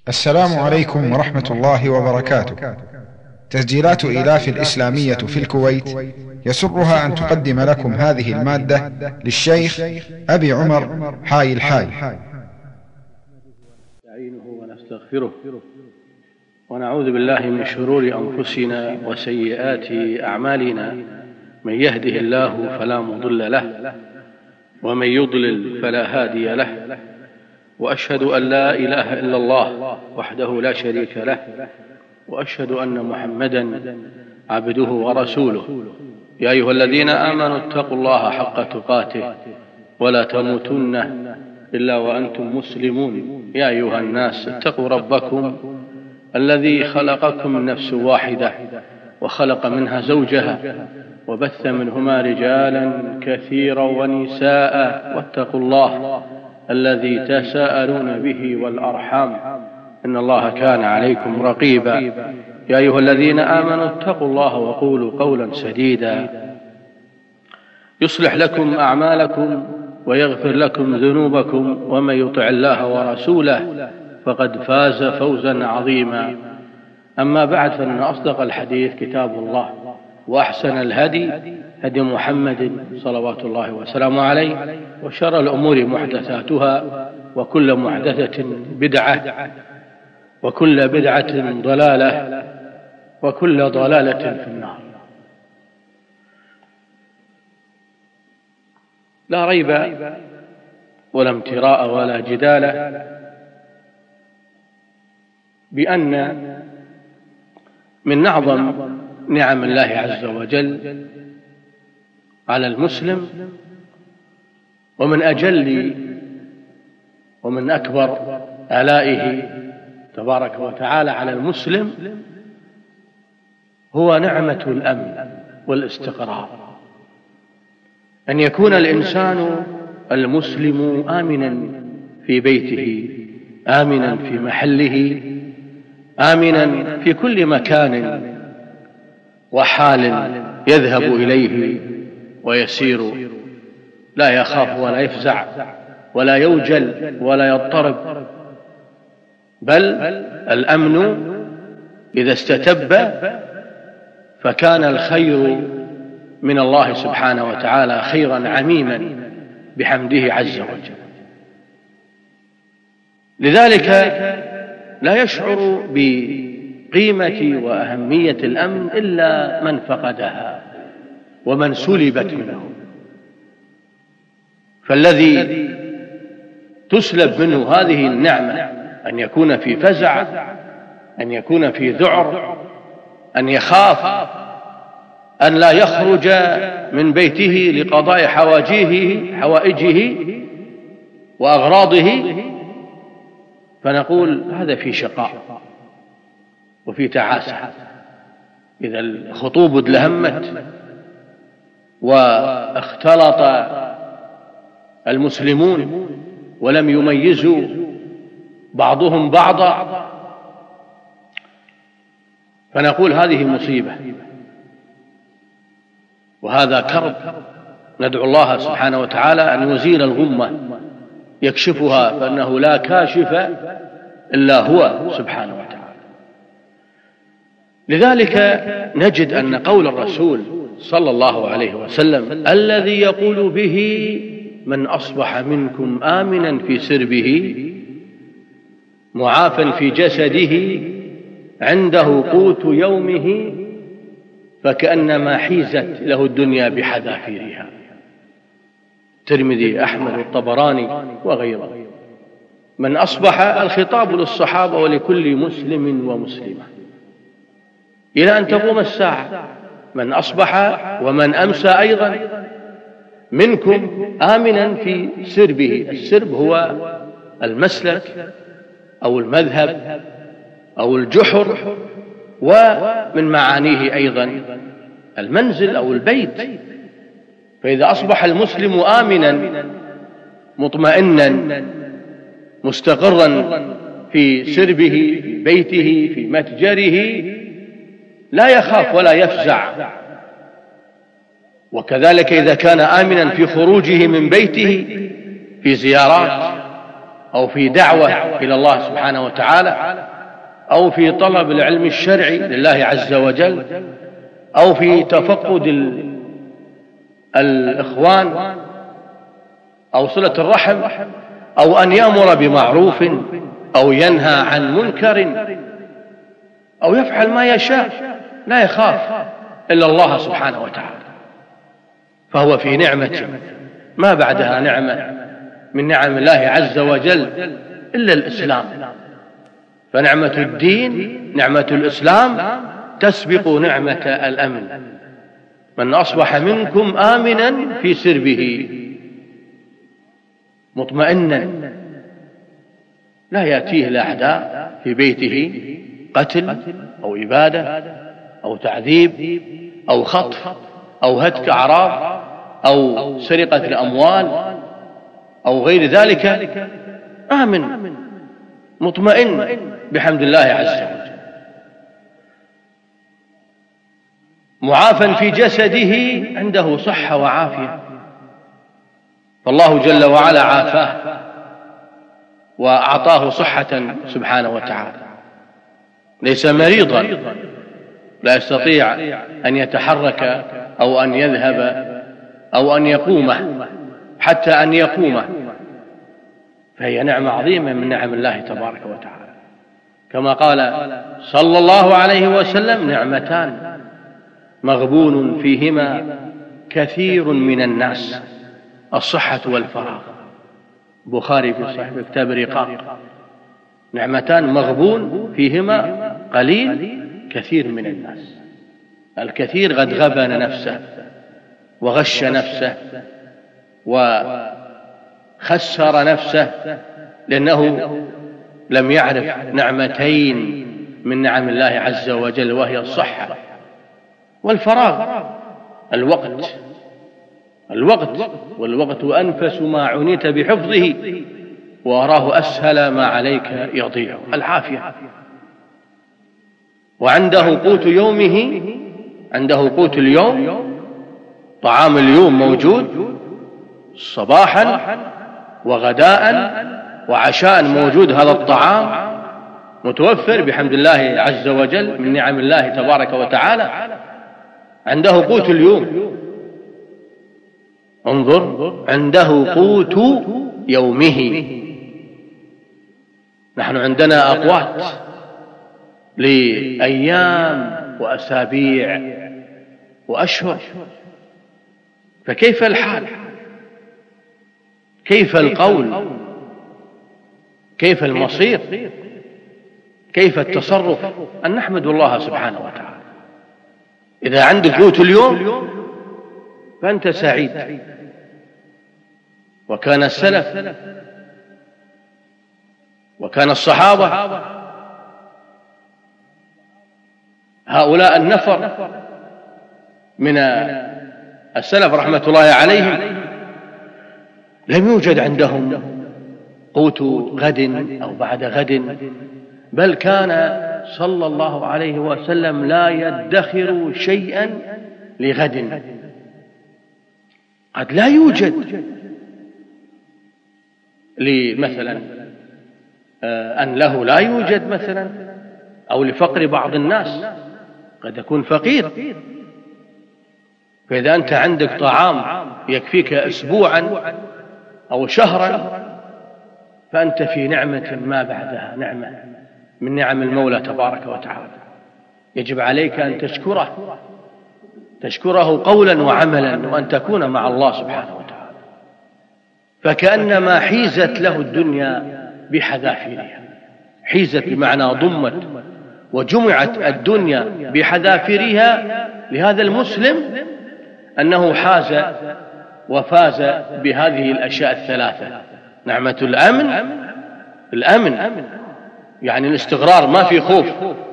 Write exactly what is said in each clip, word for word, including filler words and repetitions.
السلام عليكم ورحمة الله وبركاته. تسجيلات إيلاف الإسلامية في الكويت يسرها أن تقدم لكم هذه المادة للشيخ أبي عمر حاي الحاي. نستعينه ونستغفره ونعوذ بالله من شرور أنفسنا وسيئات أعمالنا، من يهده الله فلا مضل له ومن يضلل فلا هادي له، وأشهد أن لا إله إلا الله وحده لا شريك له، وأشهد أن محمدا عبده ورسوله. يا أيها الذين آمنوا اتقوا الله حق تقاته ولا تموتن إلا وأنتم مسلمون. يا أيها الناس اتقوا ربكم الذي خلقكم من نفس واحدة وخلق منها زوجها وبث منهما رجالا كثيرا ونساء، واتقوا الله الذي تساءلون به والأرحام إن الله كان عليكم رقيبا. يا أيها الذين آمنوا اتقوا الله وقولوا قولا سديدا يصلح لكم أعمالكم ويغفر لكم ذنوبكم، ومن يطع الله ورسوله فقد فاز فوزا عظيما. أما بعد، فإن أصدق الحديث كتاب الله، وأحسن الهدي هدي محمد صلوات الله وسلامه عليه، وشر الأمور محدثاتها، وكل محدثة بدعة، وكل بدعة ضلالة، وكل ضلالة في النار. لا ريب ولا امتراء ولا جدال بأن من أعظم نعم الله عز وجل على المسلم، ومن أجل ومن أكبر آلائه تبارك وتعالى على المسلم، هو نعمة الأمن والاستقرار. أن يكون الإنسان المسلم آمنا في بيته، آمنا في محله، آمنا في كل مكان وحال يذهب إليه ويسير، لا يخاف ولا يفزع ولا يوجل ولا يضطرب، بل الأمن إذا استتب فكان الخير من الله سبحانه وتعالى خيرا عميما بحمده عز وجل. لذلك لا يشعر بقيمة وأهمية الأمن إلا من فقدها ومن سلبت منه. فالذي تسلب منه هذه النعمة أن يكون في فزع، أن يكون في ذعر، أن يخاف أن لا يخرج من بيته لقضاء حواجيه حوائجه وأغراضه، فنقول هذا في شقاء وفي تعاسة. إذا الخطوب ادلهمت واختلط المسلمون ولم يميزوا بعضهم بعضا، فنقول هذه مصيبة وهذا كرب. ندعو الله سبحانه وتعالى أن يزيل الغمة يكشفها، فإنه لا كاشف إلا هو سبحانه وتعالى. لذلك نجد أن قول الرسول صلى الله عليه وسلم الذي يقول به من أصبح منكم آمنا في سربه معافا في جسده عنده قوت يومه فكأنما حيزت له الدنيا بحذافيرها. الترمذي، أحمد، الطبراني وغيره. من أصبح، الخطاب للصحابة ولكل مسلم ومسلمة إلى أن تقوم الساعة. من أصبح ومن أمسى أيضا منكم آمنا في سربه. السرب هو المسلك أو المذهب أو الجحر، ومن معانيه أيضا المنزل أو البيت. فإذا أصبح المسلم آمنا مطمئنا مستقرا في سربه، في بيته، في متجره، لا يخاف ولا يفزع. وكذلك إذا كان آمنا في خروجه من بيته في زيارات أو في دعوة إلى الله سبحانه وتعالى، أو في طلب العلم الشرعي لله عز وجل، أو في تفقد الإخوان، أو صلة الرحم، أو أن يأمر بمعروف أو ينهى عن منكر، أو يفعل ما يشاء لا يخاف إلا الله سبحانه وتعالى، فهو في نعمة ما بعدها نعمة من نعم الله عز وجل إلا الإسلام. فنعمة الدين، نعمة الإسلام تسبق نعمة الأمن. من أصبح منكم آمنا في سربه مطمئنا لا يأتيه الأعداء في بيته قتل أو إبادة أو تعذيب أو خطف أو هتك أعراض أو سرقة الأموال أو غير ذلك، آمن مطمئن بحمد الله عز وجل، معافى في جسده عنده صحة وعافية، فالله جل وعلا عافاه وأعطاه صحة سبحانه وتعالى، ليس مريضا لا يستطيع أن يتحرك أو أن يذهب أو أن يقوم، حتى أن يقوم، فهي نعمة عظيمة من نعم الله تبارك وتعالى. كما قال صلى الله عليه وسلم: نعمتان مغبون فيهما كثير من الناس، الصحة والفراغ. بخاري في صحيح كتاب الرقاق: نعمتان مغبون فيهما قليل كثير من الناس. الكثير قد غبن نفسه وغش نفسه وخسر نفسه لأنه لم يعرف نعمتين من نعم الله عز وجل، وهي الصحة والفراغ. الوقت الوقت والوقت أنفس ما عنيت بحفظه، وأراه أسهل ما عليك يضيع. العافية، وعنده قوت يومه، عنده قوت اليوم، طعام اليوم موجود صباحا وغداء وعشاء، موجود هذا الطعام متوفر بحمد الله عز وجل من نعم الله تبارك وتعالى. عنده قوت اليوم، انظر، عنده قوت يومه. نحن عندنا أقوات لأيام وأسابيع وأشهر، فكيف الحال؟ كيف القول؟ كيف المصير؟ كيف التصرف؟ أن نحمد الله سبحانه وتعالى. إذا عندك قوت اليوم فأنت سعيد. وكان السلف وكان الصحابة هؤلاء النفر من السلف رحمة الله عليهم لم يوجد عندهم قوت غد أو بعد غد، بل كان صلى الله عليه وسلم لا يدخر شيئا لغد. قد لا يوجد مثلا أن له لا يوجد مثلا، أو لفقر بعض الناس قد يكون فقير، فإذا أنت عندك طعام يكفيك أسبوعا أو شهرا فأنت في نعمة ما بعدها نعمة من نعم المولى تبارك وتعالى. يجب عليك أن تشكره، تشكره قولا وعملا، وأن تكون مع الله سبحانه وتعالى. فكأنما حيزت له الدنيا بحذافيرها، حيزت بمعنى ضمت وجمعت الدنيا بحذافيرها لهذا المسلم أنه حاز وفاز بهذه الأشياء الثلاثة: نعمة الأمن، الأمن يعني الاستقرار، ما في خوف،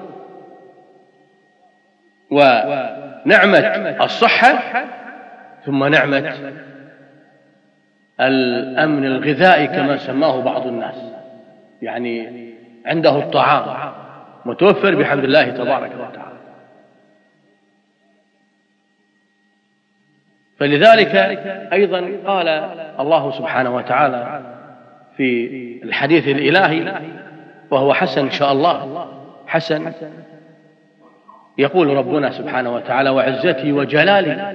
ونعمة الصحة، ثم نعمة الأمن الغذائي كما سماه بعض الناس، يعني عنده الطعام متوفر بحمد الله تبارك وتعالى. فلذلك أيضا قال الله سبحانه وتعالى في الحديث الإلهي وهو حسن إن شاء الله، حسن. يقول ربنا سبحانه وتعالى: وعزتي وجلالي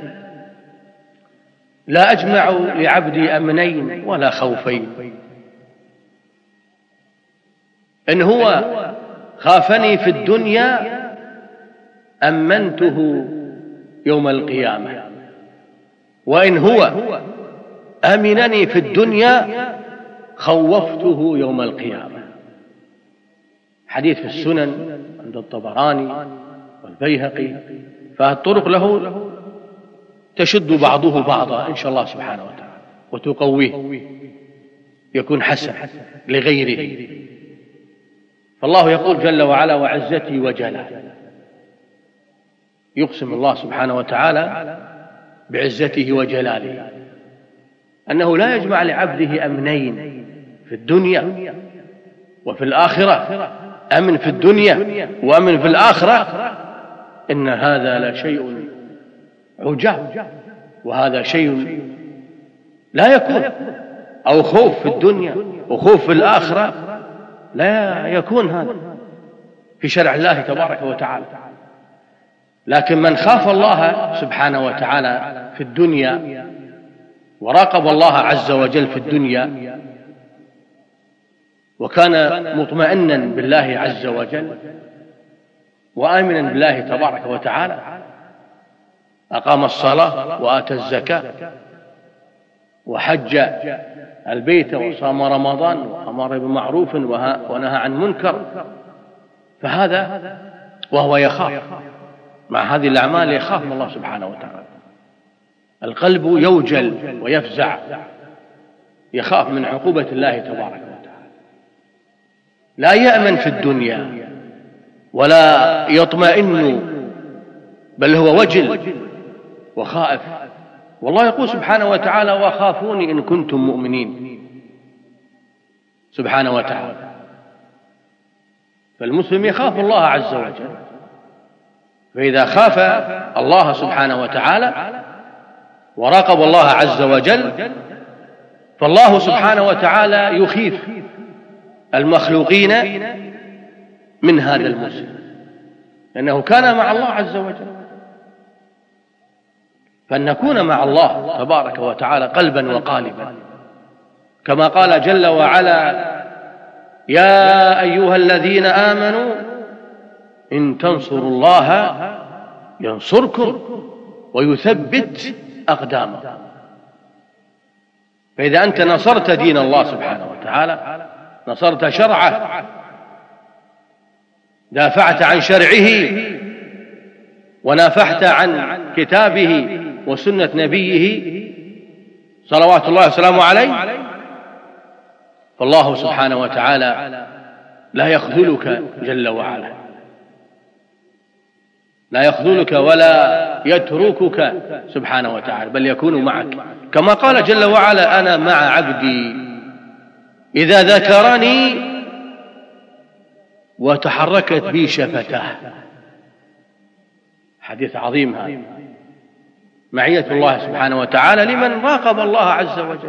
لا أجمع لعبدي أمنين ولا خوفين، إن هو خافني في الدنيا أمنته يوم القيامة، وإن هو أمنني في الدنيا خوفته يوم القيامة. حديث في السنن عند الطبراني والبيهقي، فالطرق له تشد بعضه بعضا إن شاء الله سبحانه وتعالى وتقويه، يكون حسن لغيره. فالله يقول جل وعلا: وعزتي وجلالي. يقسم الله سبحانه وتعالى بعزته وجلاله أنه لا يجمع لعبده أمنين في الدنيا وفي الآخرة، أمن في الدنيا وأمن في الآخرة، إن هذا لشيء عجاب، وهذا شيء لا يكون. أو خوف في الدنيا وخوف في الآخرة لا يكون هذا في شرع الله تبارك وتعالى. لكن من خاف الله سبحانه وتعالى في الدنيا وراقب الله عز وجل في الدنيا وكان مطمئنا بالله عز وجل وآمنا بالله تبارك وتعالى، أقام الصلاة وآتى الزكاة وحج البيت وصام رمضان وأمر بمعروف ونهى عن منكر، فهذا وهو يخاف مع هذه الأعمال، يخاف من الله سبحانه وتعالى. القلب يوجل ويفزع، يخاف من عقوبة الله تبارك وتعالى، لا يأمن في الدنيا ولا يطمئن، بل هو وجل وخائف. والله يقول سبحانه وتعالى: وخافوني إن كنتم مؤمنين، سبحانه وتعالى. فالمسلم يخاف الله عز وجل، فإذا خاف الله سبحانه وتعالى وراقب الله عز وجل، فالله سبحانه وتعالى يخيف المخلوقين من هذا المسلم، لأنه كان مع الله عز وجل. فأن نكون مع الله تبارك وتعالى قلبا وقالبا، كما قال جل وعلا: يا أيها الذين آمنوا إن تنصروا الله ينصركم ويثبت أقدامكم. فإذا أنت نصرت دين الله سبحانه وتعالى، نصرت شرعه، دافعت عن شرعه ونافحت عن كتابه وسنة نبيه صلوات الله وسلامه عليه، فالله سبحانه وتعالى لا يخذلك جل وعلا، لا يخذلك ولا يتركك سبحانه وتعالى، بل يكون معك، كما قال جل وعلا: أنا مع عبدي إذا ذكرني وتحركت بي شفتاه. حديث عظيم هذا، معية الله سبحانه وتعالى لمن راقب الله عز وجل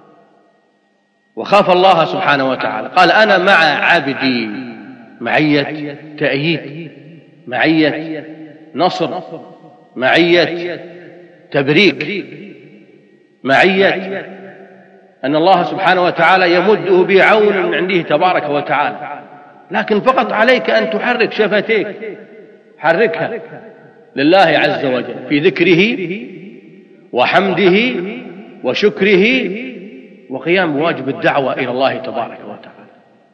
وخاف الله سبحانه وتعالى. قال: أنا مع عبدي، معية تأييد، معية نصر، معية تبريك، معية أن الله سبحانه وتعالى يمده بعون من عنده تبارك وتعالى. لكن فقط عليك أن تحرك شفتيك، حركها لله عز وجل في ذكره وحمده وشكره وقيام بواجب الدعوة إلى الله تبارك وتعالى.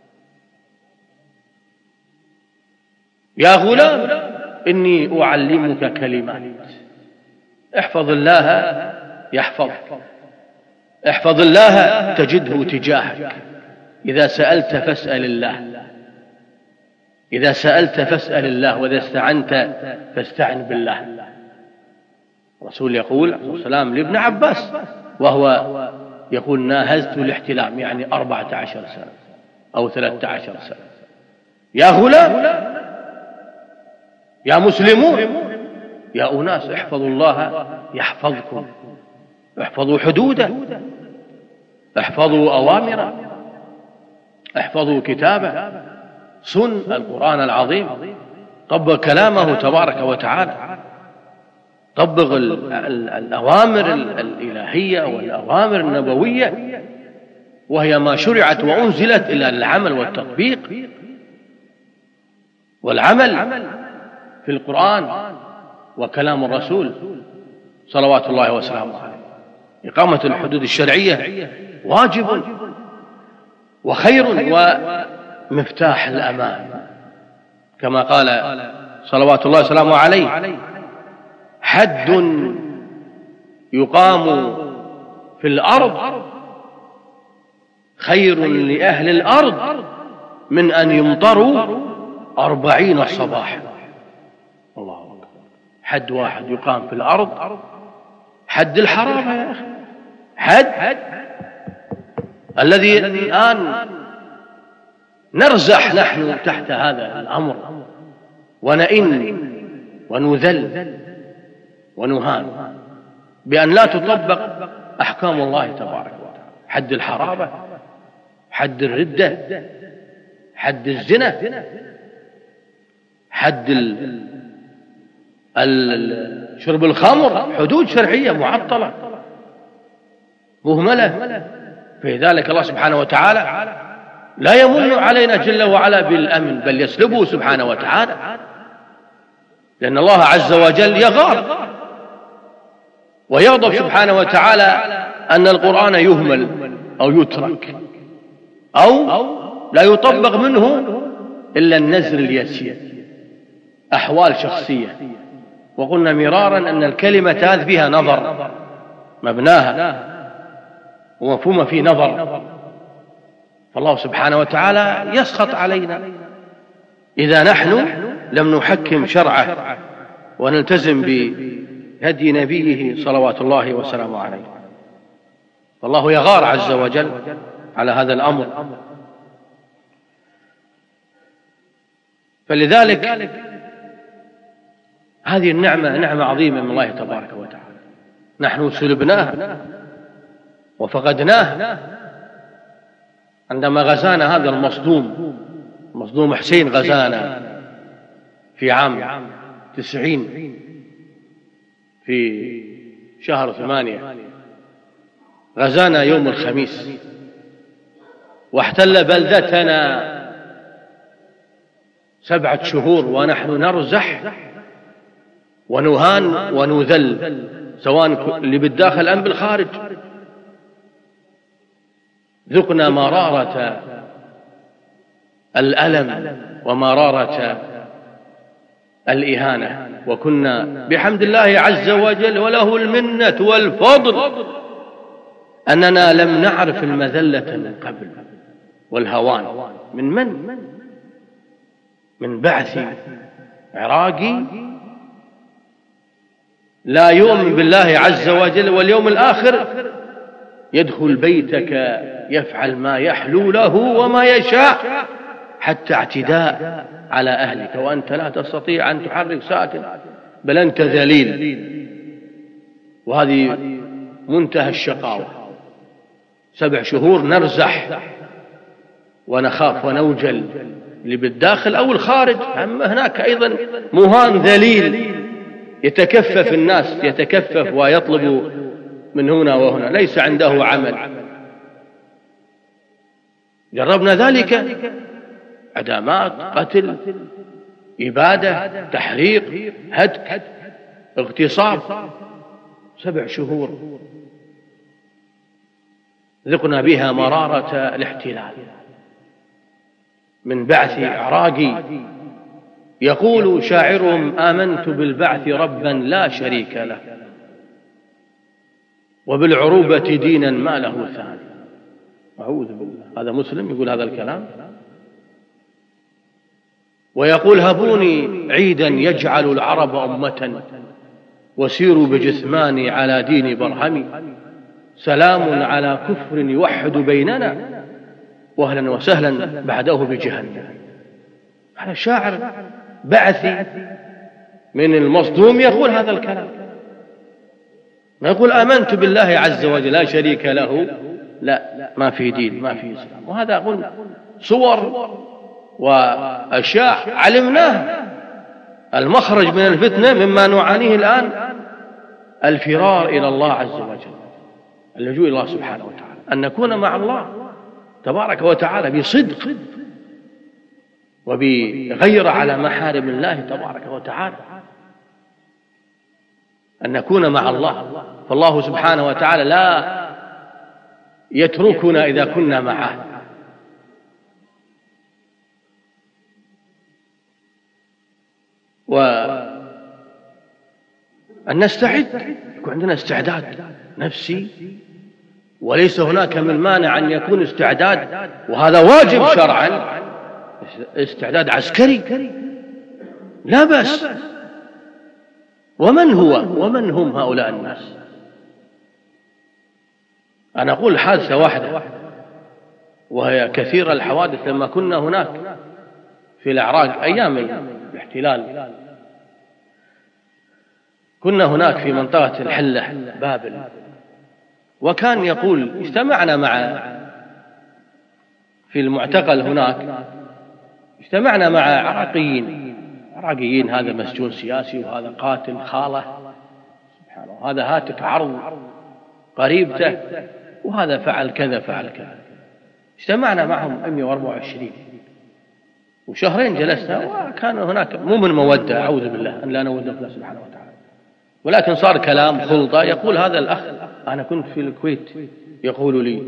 يا غلام إني أعلمك كلمات، احفظ الله يحفظك، احفظ الله تجده تجاهك. إذا سألت فاسأل الله، إذا سألت فاسأل الله، وإذا استعنت فاستعن بالله. الرسول يقول عليه الصلاة والسلام لابن عباس وهو يقول: ناهزت الاحتلام، يعني أربعة عشر سنة أو ثلاثة عشر سنة. يا غلام، يا مسلمون، يا أناس، احفظوا الله يحفظكم، احفظوا حدوده، احفظوا أوامره، احفظوا كتابه، صن القرآن العظيم، طبق كلامه تبارك وتعالى، طبق الأوامر الإلهية والأوامر النبوية، وهي ما شرعت وأنزلت إلا للعمل والتطبيق والعمل في القرآن وكلام الرسول صلوات الله وسلامه عليه. إقامة الحدود الشرعية واجب وخير ومفتاح الأمان، كما قال صلوات الله وسلامه عليه: حد يقام في الأرض خير لأهل الأرض من أن يمطروا أربعين صباحا. الله أكبر. حد واحد يقام في الأرض، حد الحرام يا أخي، حد الذي الآن نرزح نحن تحت هذا الأمر ونئن ونذل ونهان بأن لا تطبق أحكام الله تبارك وتعالى. حد الحرابة، حد الردة، حد الزنا، حد شرب الخمر، حدود شرعية معطلة مهملة. في ذلك الله سبحانه وتعالى لا يمن علينا جل وعلا بالأمن، بل يسلبه سبحانه وتعالى، لأن الله عز وجل يغار ويغضب سبحانه وتعالى أن القرآن يهمل أو يترك أو لا يطبق منه إلا النزر اليسير، أحوال شخصية. وقلنا مرارا أن الكلمة هذه فيها نظر، مبناها ومفهوم في نظر، فالله سبحانه وتعالى يسخط علينا إذا نحن لم نحكم شرعه ونلتزم بهدي نبيه صلوات الله وسلامه عليه. فالله يغار عز وجل على هذا الأمر. فلذلك هذه النعمة نعمة عظيمة من الله تبارك وتعالى، نحن سلبناها وفقدناها عندما غزانا هذا المصدوم، مصدوم حسين غزانا في عام تسعين في شهر ثمانية، غزانا يوم الخميس واحتل بلدتنا سبعة شهور ونحن نرزح ونهان ونذل، سواء اللي بالداخل أم بالخارج. ذقنا مرارة الألم ومرارة الإهانة، وكنا بحمد الله عز وجل وله المنة والفضل أننا لم نعرف المذلة من قبل والهوان. من من؟ من بعث عراقي لا يؤمن بالله عز وجل واليوم الآخر، يدخل بيتك يفعل ما يحلو له وما يشاء، حتى اعتداء على أهلك وأنت لا تستطيع أن تحرك ساكن، بل أنت ذليل. وهذه منتهى الشقاوة. سبع شهور نرزح ونخاف ونوجل اللي بالداخل أو الخارج، أما هناك أيضا مهان ذليل يتكفف الناس، يتكفف ويطلب من هنا وهنا، ليس عنده عمل. جربنا ذلك، عدامات، قتل، إبادة، تحريق، هتك، اغتصاب. سبع شهور ذقنا بها مرارة الاحتلال من بعث عراقي. يقول شاعرهم: آمنت بالبعث ربا لا شريك له، وبالعروبة دينا ما له ثاني. أعوذ بالله. هذا مسلم يقول هذا الكلام. ويقول: هبوني عيدا يجعل العرب أمة، وسيروا بجثماني على دين برهمي، سلام على كفر يوحد بيننا، وأهلا وسهلا بعده بجهنم. هذا شاعر بعثي من المصدوم يقول هذا الكلام، يقول: آمنت بالله عز وجل لا شريك له، لا، ما في دين، ما في إسلام. وهذا أقول صور وأشياء علمناها. المخرج من الفتنة مما نعانيه الآن الفرار إلى الله عز وجل، اللجوء إلى الله سبحانه وتعالى، أن نكون مع الله تبارك وتعالى بصدق وبغير على محارم الله تبارك وتعالى، أن نكون مع الله. فالله سبحانه وتعالى لا يتركنا إذا كنا معه. وأن نستعد، يكون عندنا استعداد نفسي، وليس هناك من مانع أن يكون استعداد، وهذا واجب شرعا، استعداد عسكري لا بأس. ومن هو ومن هم هؤلاء الناس؟ أنا أقول حادثة واحدة، وهي كثير الحوادث. لما كنا هناك في العراق أيام الاحتلال، كنا هناك في منطقة الحلة بابل، وكان يقول اجتمعنا مع في المعتقل هناك، اجتمعنا مع عراقيين عراقيين هذا مسجون سياسي، وهذا قاتل خالة سبحان الله، هذا هاتك عرض قريبته، وهذا فعل كذا فعل كذا. اجتمعنا معهم مئة وأربعة وعشرين، وشهرين جلسنا، وكان هناك مو من مودة، أعوذ بالله أن لا نود الله سبحانه وتعالى، ولكن صار كلام خلطة. يقول هذا الأخ، أنا كنت في الكويت، يقول لي،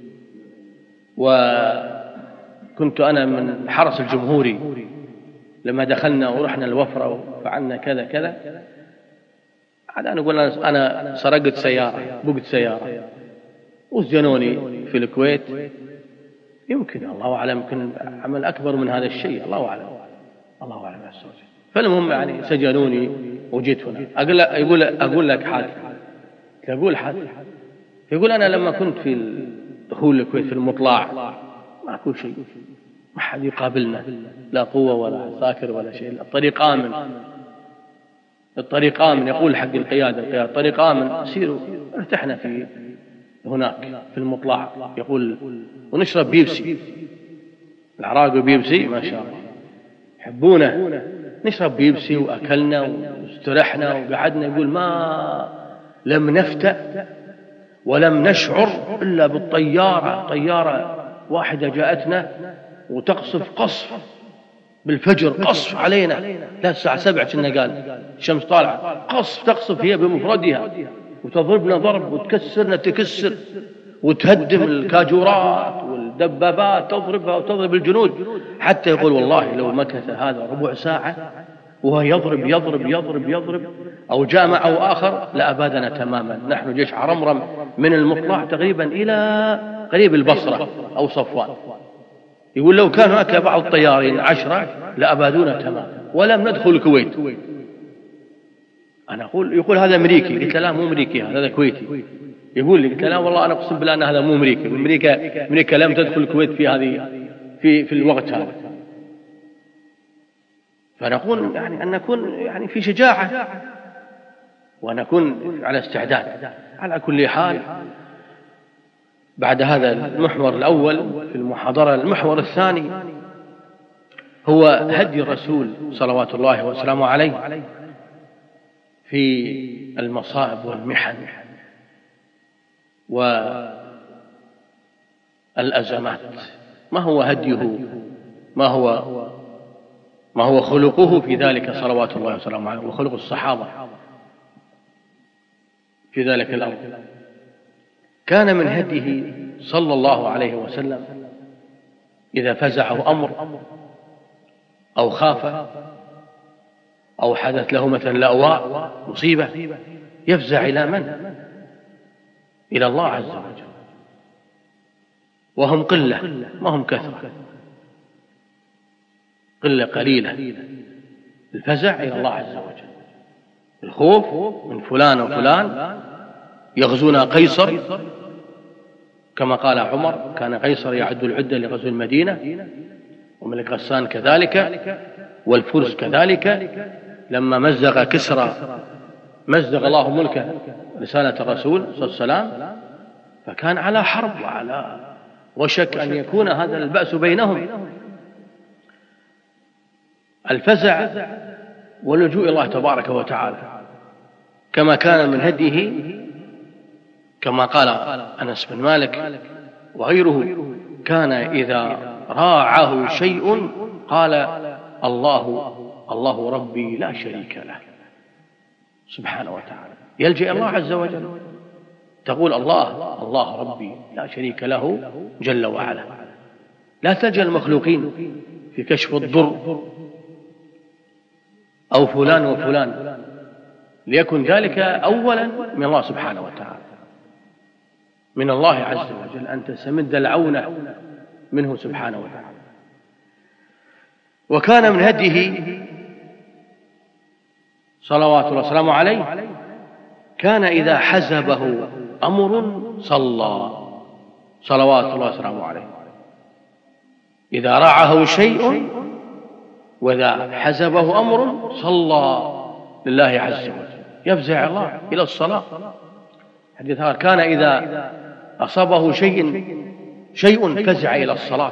وكنت أنا من الحرس الجمهوري، لما دخلنا ورحنا الوفرة وفعلنا كذا كذا، عاد أنا أقول أنا سرقت سيارة، بقت سيارة، وسجنوني في الكويت، يمكن الله أعلم يمكن عمل أكبر من هذا الشيء، الله أعلم، الله أعلم عز وجل. فالمهم يعني سجنوني وجيت هنا. أقول لك يقول أقول لك حادث، يقول حادث، يقول أنا لما كنت في دخول الكويت في المطلع ماكو شيء، ما حد يقابلنا، لا قوة ولا ساكر ولا شيء، الطريق آمن، الطريق آمن. يقول حق القيادة، القيادة الطريق آمن، سيروا. ارتحنا في هناك في المطلع، يقول ونشرب بيبسي، العراق بيبسي ما شاء الله يحبونه، نشرب بيبسي وأكلنا واسترحنا وقعدنا. يقول ما لم نفتأ ولم نشعر إلا بالطيارة، طيارة واحدة جاءتنا وتقصف قصف بالفجر، قصف علينا، لا الساعة سبعة كنا قال الشمس طالعة، قصف تقصف هي بمفردها، وتضربنا ضرب وتكسرنا تكسر، وتهدم الكاجورات والدبابات، تضربها وتضرب الجنود. حتى يقول والله لو مكث هذا ربع ساعة وهو يضرب يضرب يضرب يضرب، أو جاء معه آخر لأبادنا تماما. نحن جيش عرمرم من المطلع تقريبا إلى قريب البصرة أو صفوان. يقول لو كان هناك بعض الطيارين عشرة لأبادونا تماما، ولم ندخل الكويت. أنا أقول يقول هذا أمريكي، قلت لا مو أمريكي، هذا كويتي. يقول لي، قلت لا والله أنا أقسم بالله أن هذا مو أمريكي، أمريكا أمريكا لم تدخل الكويت في هذه في في الوقت هذا. فنقول يعني أن نكون يعني في شجاعة، ونكون على استعداد. على كل حال، بعد هذا المحور الأول في المحاضرة، المحور الثاني هو هدي الرسول صلوات الله وسلامه عليه في المصائب والمحن والأزمات. ما هو هديه، ما هو ما هو خلقه في ذلك صلوات الله وسلامه عليه، وخلق الصحابة في ذلك الأمر. كان من هديه صلى الله عليه وسلم إذا فزعه أمر أو خاف أو حدث له مثلا لأواء مصيبة، يفزع إلى من؟ إلى الله عز وجل. وهم قلة، ما هم كثرة، قلة قليلة. الفزع إلى الله عز وجل، الخوف من فلان وفلان، يغزونا قيصر كما قال عمر، كان قيصر يعد العدة لغزو المدينة، وملك غسان كذلك، والفرس كذلك. لما مزق كسرى مزق الله ملكه رسالة الرسول صلى الله عليه وسلم، فكان على حرب وعلى وشك أن يكون هذا البأس بينهم. الفزع واللجوء إلى الله تبارك وتعالى كما كان من هديه، كما قال أنس بن مالك وغيره: كان إذا راعه شيء قال: الله الله ربي لا شريك له، سبحانه وتعالى. يلجأ الله عز وجل، تقول الله الله ربي لا شريك له جل وعلا. لا تلجأ المخلوقين في كشف الضر أو فلان وفلان، ليكن ذلك أولا من الله سبحانه وتعالى، من الله عز وجل، أن تستمد العون منه سبحانه وتعالى. وكان من هديه صلوات الله وسلامه عليه كان إذا حزبه أمر صلى، صلوات الله وسلامه عليه. إذا رعه شيء وإذا حزبه أمر صلى لله عز وجل، يفزع الله إلى الصلاة. حديث هذا: كان إذا أصابه شيء شيء فزع إلى الصلاة،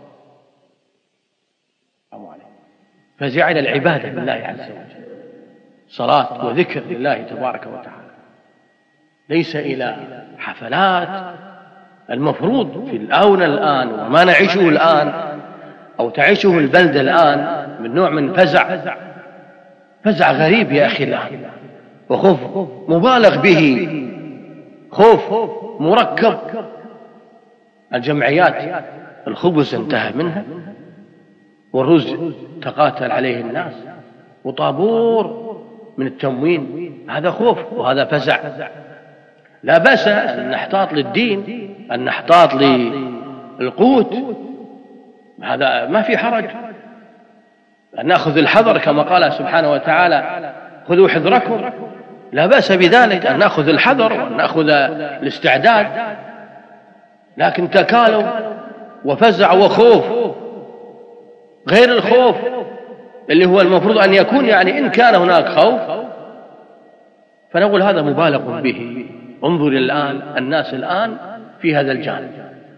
فزع إلى العبادة لله عز وجل، صلاة وذكر لله تبارك وتعالى، ليس إلى حفلات. المفروض في الآونة الآن وما نعيشه الآن أو تعيشه البلدة الآن من نوع من فزع، فزع غريب يا أخي الآن، وخوف مبالغ به، خوف مركب. الجمعيات الخبز انتهى منها، والرز تقاتل عليه الناس، وطابور من التموين. هذا خوف وهذا فزع. لا بأس أن نحتاط للدين، أن نحتاط للقوت، هذا ما في حرج. أن نأخذ الحذر كما قال سبحانه وتعالى: خذوا حذركم. لا بأس بذلك، أن نأخذ الحذر وأن نأخذ الاستعداد. لكن تكالوا وفزع وخوف غير الخوف اللي هو المفروض أن يكون، يعني إن كان هناك خوف فنقول هذا مبالغ به. انظر الآن الناس الآن في هذا الجانب،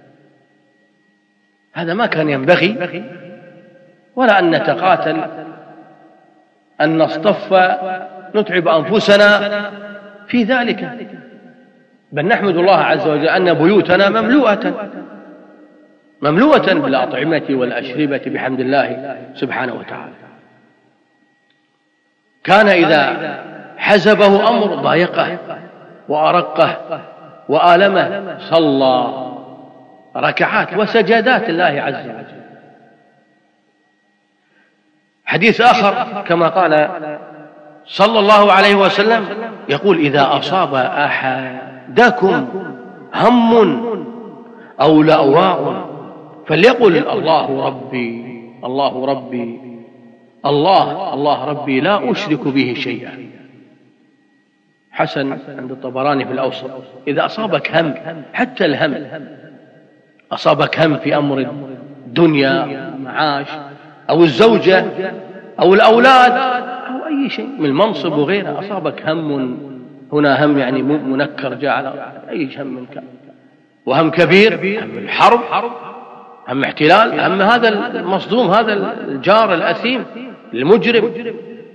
هذا ما كان ينبغي. ولا أن نتقاتل، أن نصطف نتعب أنفسنا في ذلك، بل نحمد الله عز وجل أن بيوتنا مملوءة مملوءة بالأطعمة والأشربة بحمد الله سبحانه وتعالى. كان إذا حزبه أمر ضايقه وأرقه وآلمه صلى ركعات وسجدات الله عز وجل. حديث آخر كما قال صلى الله عليه وسلم يقول: إذا أصاب أحدكم هم أو لأواء فليقل الله ربي الله ربي الله الله ربي لا أشرك به شيئا. حسن عند الطبراني في الأوسط. إذا أصابك هم، حتى الهم، أصابك هم في أمر الدنيا معاش أو الزوجة أو الأولاد أو أي شيء من المنصب وغيره، أصابك هم، هنا هم يعني منكر جاء على أي هم كان، وهم كبير، هم الحرب، هم احتلال، هم هذا المصدوم، هذا الجار الأثيم المجرم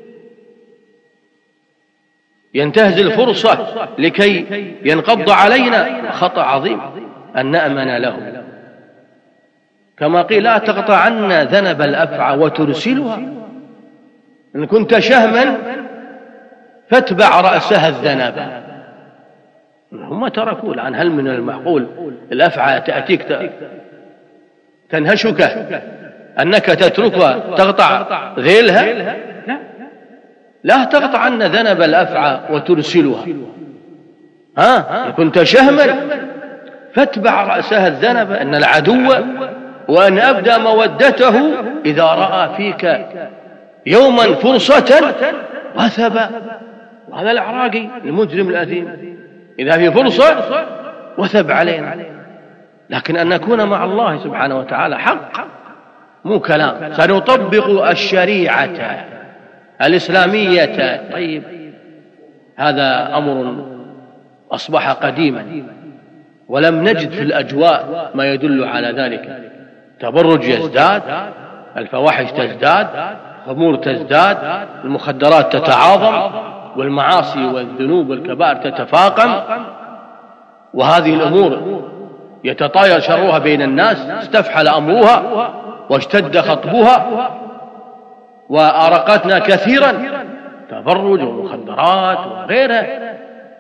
ينتهز الفرصة لكي ينقض علينا. خطأ عظيم أن نأمن له. كما قيل: لا تقطع عنا ذنب الأفعى وترسلها، إن كنت شهما فاتبع رأسها الذنب. هم تركوا الآن. هل من المعقول الأفعى تأتيك تنهشك أنك تتركها تقطع ذيلها؟ لا، لا تقطع عنا ذنب الأفعى وترسلها. ها، إن كنت شهما فاتبع رأسها الذنب، أن العدو وأن أبدى مودته إذا رأى فيك يوما فرصة وثب. وهذا العراقي المجرم الأثيم إذا في فرصة وثب علينا. لكن أن نكون مع الله سبحانه وتعالى حق، مو كلام. سنطبق الشريعة الإسلامية. طيب، هذا أمر أصبح قديما، ولم نجد في الأجواء ما يدل على ذلك. تبرج يزداد، الفواحش تزداد، خمور تزداد، المخدرات تتعاظم، والمعاصي والذنوب والكبائر تتفاقم، وهذه الأمور يتطاير شرها بين الناس، استفحل أمرها واشتد خطبها، وأرقتنا كثيرا، تبرج ومخدرات وغيرها.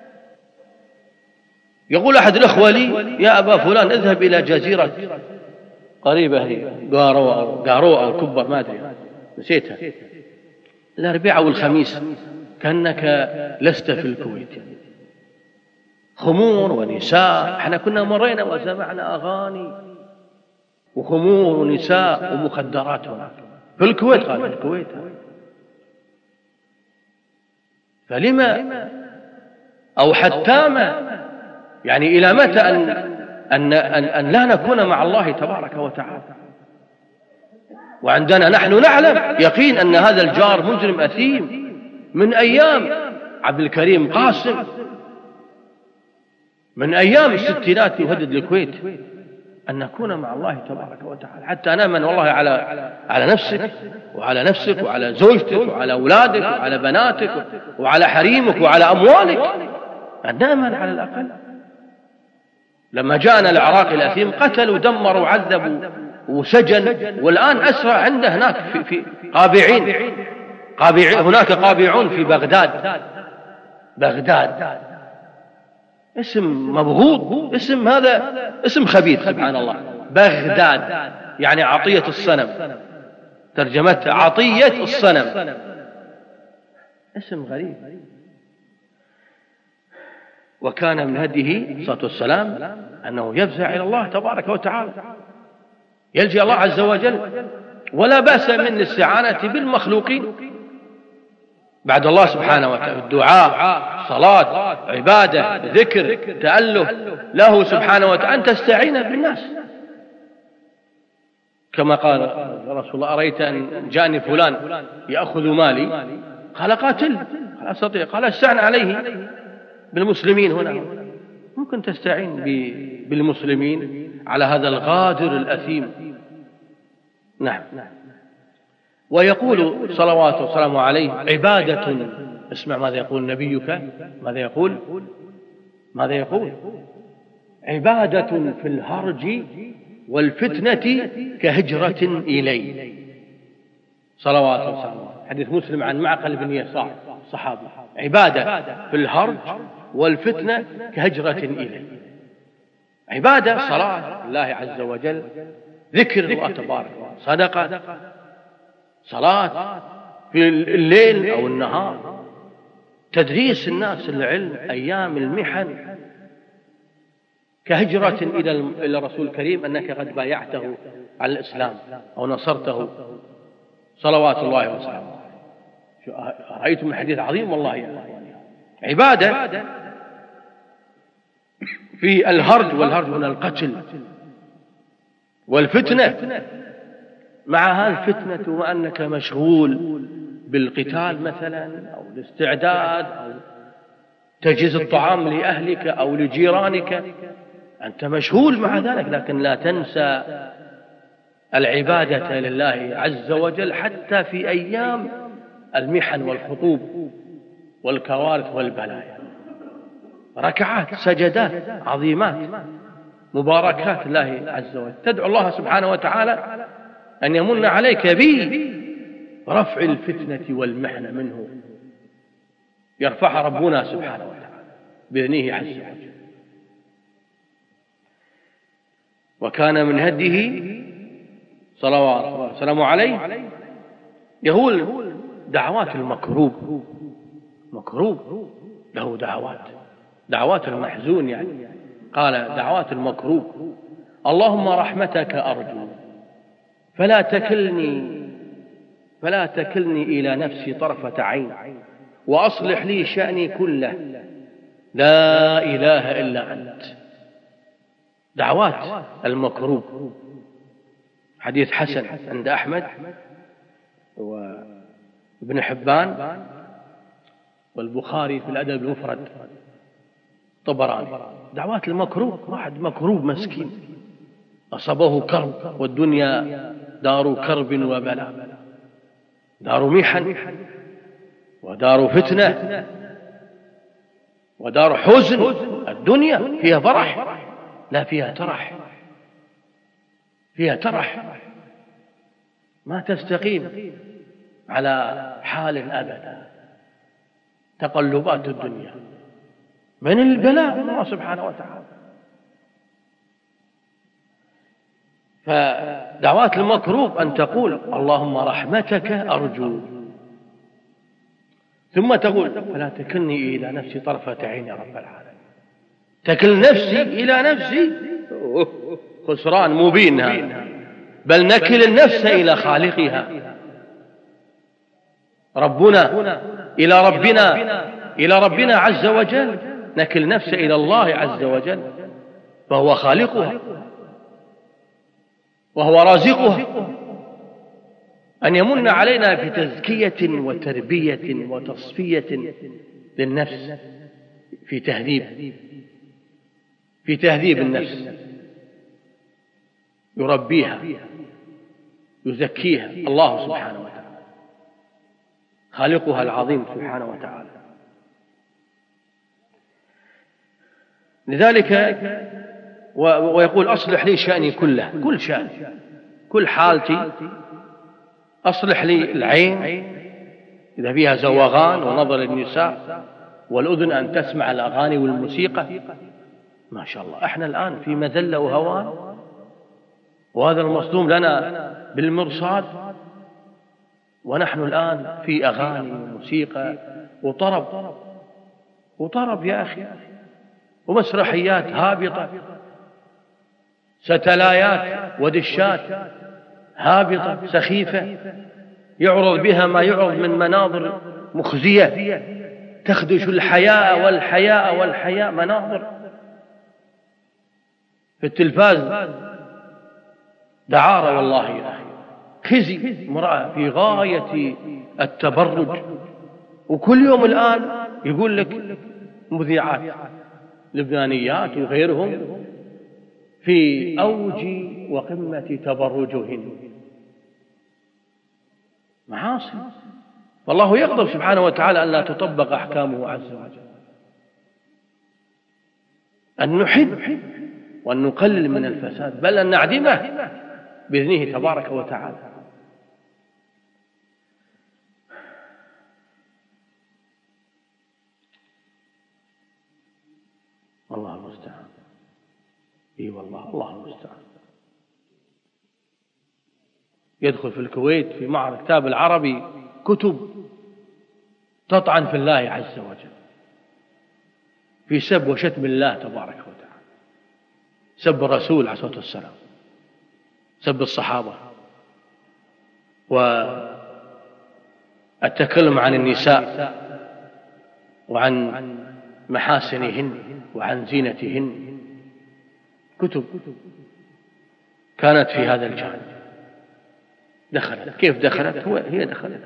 يقول أحد الأخوة لي: يا أبا فلان اذهب إلى جزيرة قريبة هي قاروة أو قاروة أو كبر ما أدري نسيتها، الأربعاء والخميس كأنك لست في الكويت، خمور ونساء. احنا كنا مرينا وسمعنا أغاني وخمور ونساء ومخدرات هناك في الكويت. قال في الكويت. فلما أو حتى ما يعني إلى متى أن, أن, أن, أن لا نكون مع الله تبارك وتعالى، وعندنا نحن نعلم يقين أن هذا الجار مجرم أثيم من أيام عبد الكريم قاسم، من أيام الستينات يهدد الكويت أن نكون مع الله تبارك وتعالى، حتى نأمن والله على على نفسك وعلى نفسك وعلى زوجتك وعلى أولادك وعلى بناتك وعلى حريمك وعلى أموالك، أن نأمن على الأقل. لما جاءنا العراق الأثيم قتلوا ودمروا وعذبوا وسجن، والآن أسرى عنده هناك في, في قابعين قابع هناك قابعون في بغداد. بغداد اسم مبغوض، اسم هذا اسم خبيث سبحان الله. بغداد يعني عطية الصنم، ترجمتها عطية الصنم، اسم غريب. وكان من هديه الصلاة والسلام أنه يفزع إلى الله تبارك وتعالى، يلجأ الله عز وجل، ولا بأس من الاستعانة بالمخلوقين بعد الله سبحانه وتعالى، الدعاء، صلاة، عبادة، ذكر، تأله له سبحانه وتعالى، أن تستعين بالناس. كما قال رسول الله: أريت أن جاءني فلان يأخذ مالي، قال: قاتل، قال: أستطيع، قال: استعن عليه بالمسلمين. هنا ممكن تستعين بالمسلمين على هذا الغادر الأثيم. نعم. ويقول صلوات وسلامه عليه: عبادة، اسمع ماذا يقول نبيك، ماذا يقول ماذا يقول عبادة في الهرج والفتنة كهجرة إلي. صلوات وسلامه، حديث مسلم عن معقل بن يسار صحابي. عبادة في الهرج والفتنة كهجرة إلي. عبادة صلاة الله عز وجل، ذكر الله تبارك وتعالى، صدقة، صلاة في الليل أو النهار، تدريس الناس العلم أيام المحن، كهجرة إلى الرسول الكريم، أنك قد بايعته على الإسلام أو نصرته صلوات الله وسلامه. رأيتم الحديث عظيم والله يا أخواني. عبادة في الهرج، والهرج هنا القتل والفتنة. مع هذه الفتنة وأنك مشغول بالقتال مثلا أو الاستعداد أو تجهيز الطعام لأهلك أو لجيرانك، أنت مشغول مع ذلك، لكن لا تنسى العبادة لله عز وجل حتى في أيام المحن والخطوب والكوارث والبلايا. ركعات، سجدات عظيمات مباركات الله عز وجل، تدعو الله سبحانه وتعالى أن يمن عليك برفع الفتنة والمحنة منه، يرفعها ربنا سبحانه وتعالى بإذنه عز وجل. وكان من هديه صلوات الله وسلامه عليه يهول دعوات المكروب. مكروب له دعوات، دعوات المحزون يعني، قال دعوات المكروب: اللهم رحمتك أرجو فلا تكلني فلا تكلني إلى نفسي طرفة عين، وأصلح لي شأني كله، لا إله إلا أنت. دعوات المكروب. حديث حسن عند أحمد وابن حبان والبخاري في الأدب المفرد طبراني. دعوات المكروب، واحد مكروب مسكين أصابه كرب، والدنيا دار كرب وبلاء، دار محن ودار فتنة ودار حزن. الدنيا فيها فرح؟ لا، فيها ترح، فيها ترح، ما تستقيم على حال أبدا. تقلبات الدنيا من البلاء من الله سبحانه وتعالى. فدعوات المكروب أن تقول اللهم رحمتك أرجو، ثم تقول فلا تكلني إلى نفسي طرفة عين يا رب العالمين. تكل نفسي إلى نفسي خسران مبين هذا، بل نكل النفس إلى خالقها. ربنا إلى ربنا إلى ربنا عز وجل، نكل نفس إلى الله عز وجل، فهو خالقها وهو رازقها. أن يمن علينا بتزكية وتربية وتصفية للنفس، في تهذيب في تهذيب النفس، يربيها يزكيها الله سبحانه وتعالى، خالقها العظيم سبحانه وتعالى. لذلك ويقول أصلح لي شأني كله، كل شأني كل حالتي. أصلح لي العين إذا فيها زوغان ونظر النساء، والأذن أن تسمع الأغاني والموسيقى. ما شاء الله احنا الآن في مذلة وهوان، وهذا المصدوم لنا بالمرصاد، ونحن الآن في أغاني وموسيقى وطرب وطرب يا أخي، ومسرحيات هابطة، ستلايات ودشات هابطة سخيفة، يعرض بها ما يعرض من مناظر مخزية تخدش الحياء والحياء والحياء. مناظر في التلفاز دعارة والله يا أخي، خزي، امرأة في غاية التبرج. وكل يوم الآن يقول لك مذيعات لبنانيات وغيرهم في أوج وقمة تبرجهن، معاصي. والله يغضب سبحانه وتعالى أن لا تطبق أحكامه عز وجل. أن نحد وأن نقلل من الفساد، بل أن نعدمه بإذنه تبارك وتعالى. الله المستعان. اي والله الله المستعان. يدخل في الكويت في معرض الكتاب العربي كتب تطعن في الله عز وجل، في سب وشتم الله تبارك وتعالى، سب الرسول عليه الصلاة والسلام، سب الصحابة، والتكلم عن النساء وعن محاسنهن وعن زينتهن. كتب كانت في هذا الجانب. دخلت كيف دخلت؟ هو هي دخلت.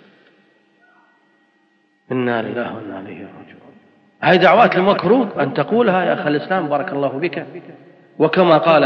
إنا لله وإنا إليه راجعون. هذه دعوات المكروه أن تقولها يا أخي الإسلام بارك الله بك. وكما قال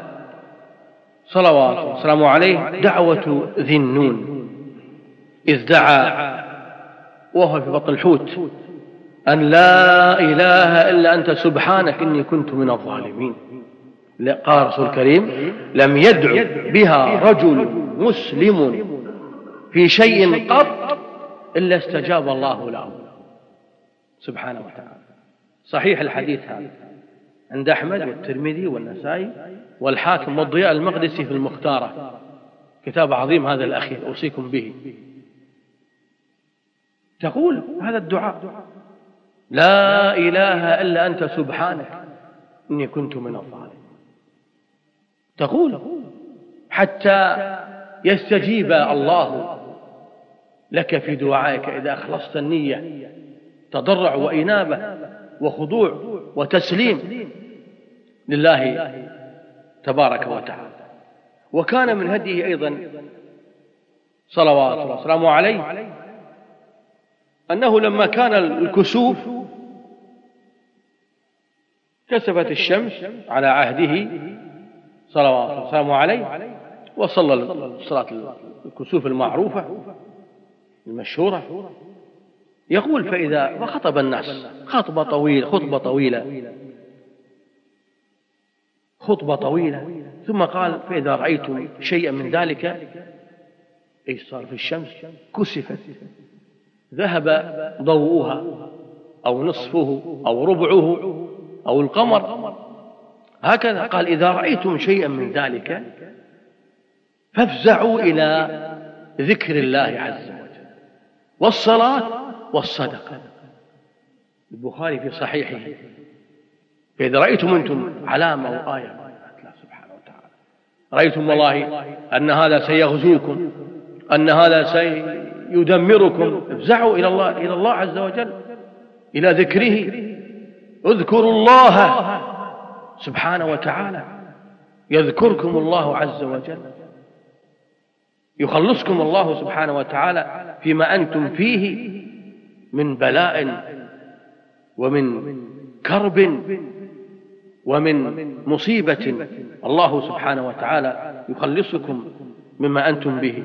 صلوات والسلام عليه دعوة ذي النون إذ دعا وهو في بطن الحوت أن لا إله إلا أنت سبحانك إني كنت من الظالمين. قال رسول الكريم لم يدع بها رجل مسلم في شيء قط إلا استجاب الله له سبحانه وتعالى. صحيح الحديث هذا عند أحمد والترمذي والنسائي والحاكم والضياء المقدسي في المختارة، كتاب عظيم هذا الأخير أوصيكم به. تقول هذا الدعاء لا إله إلا أنت سبحانك إني كنت من الظالمين. تقول حتى يستجيب الله لك في دعائك إذا أخلصت النية، تضرع وإنابة وخضوع وتسليم لله تبارك وتعالى. وكان من هديه أيضا صلوات الله وسلامه عليه أنه لما كان الكسوف كسفت الشمس على عهده صلوات الله وسلامه عليه، وصلى صلاة الكسوف المعروفة المشهورة. يقول فإذا وخطب الناس خطبة طويلة خطبة طويلة خطبة طويلة ثم قال فإذا رأيتم شيئا من ذلك، أي صار في الشمس كسفت ذهب ضوءها أو نصفه أو ربعه أو القمر، هكذا قال إذا رأيتم شيئا من ذلك فافزعوا إلى ذكر الله عز وجل والصلاة والصدقة. البخاري في صحيحه فإذا رأيتم أنتم علامة أو آية الله سبحانه وتعالى، رأيتم والله أن هذا سيغزوكم، أن هذا سيدمركم، افزعوا إلى الله إلى الله عز وجل، إلى ذكره. اذكروا الله سبحانه وتعالى يذكركم الله عز وجل، يخلصكم الله سبحانه وتعالى فيما أنتم فيه من بلاء ومن كرب ومن مصيبة، الله سبحانه وتعالى يخلصكم مما أنتم به.